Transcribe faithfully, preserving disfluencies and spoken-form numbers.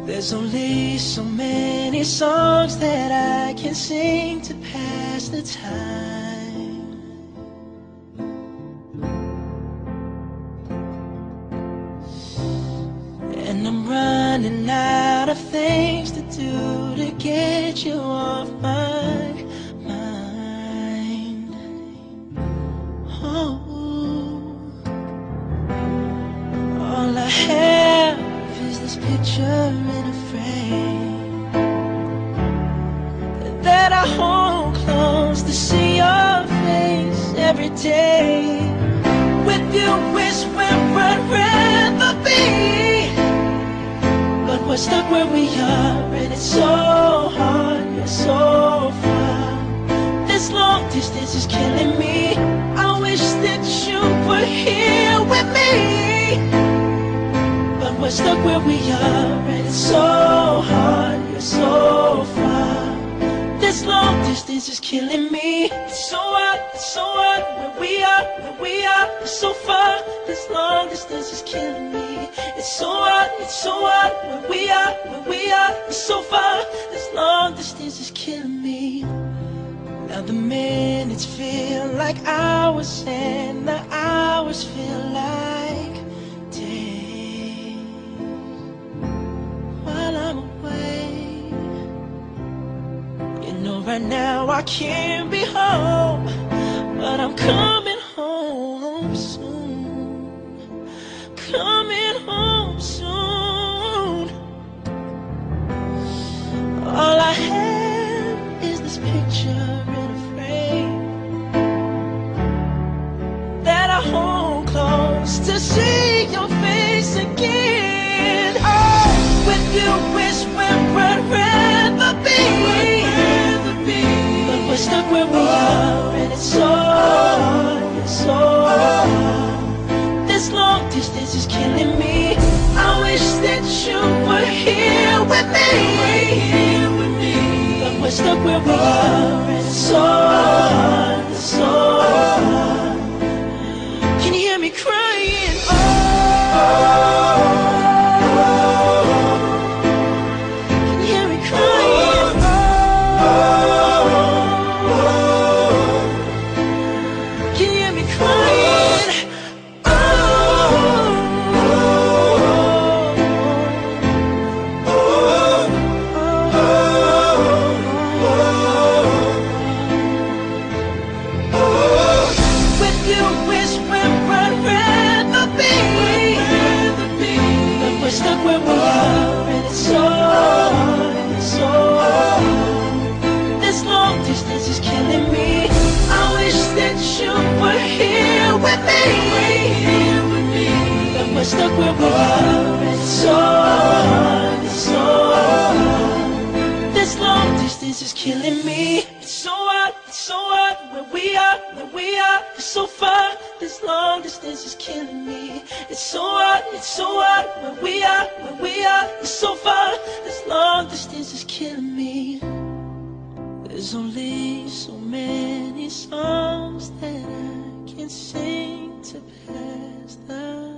There's only so many songs that I can sing to pass the time. And I'm running out of things to do to get you off my mind. Oh, all I have is this picture in a frame that I hold close to see your face every day. With you is where I'd rather be, but we're stuck where we are, and it's so hard, you're so far. This long distance is killing me. I wish that you were here with me, but we're stuck where we are, and it's so hard, you're so far. This long distance is killing me. It's so hard, it's so hard, where we are, where we are, it's so far. This long distance is killing me. It's so hard, it's so hard, where we are, where we are, it's so far. This long distance is killing me. Now the minutes feel like hours, and the hours feel like days while I'm away. You know right now I can't be home, but I'm coming home soon. Coming home soon. All I have is this picture in a frame that I hold close to see your face again. Oh, with you is where I'd rather be, but we're stuck where we are, and it's so hard, it's so hard. This long distance is killing me. I wish that you were here with me, but we're stuck where we are, and it's so hard, it's so hard. Can you hear me crying? Oh, can you hear me crying? Oh, can you hear me crying? We're stuck where we are, and it's so hard, it's so hard. This long distance is killing me. I wish that you were here with me, but we're stuck where we are, and it's so hard, it's so hard. This long distance is killing me. It's so hard, it's so hard, where we are, where we are, it's so far. This long distance is killing me. It's so hard, it's so hard, where we are, where we are, it's so far. This long distance is killing me. There's only so many songs that I can sing to pass the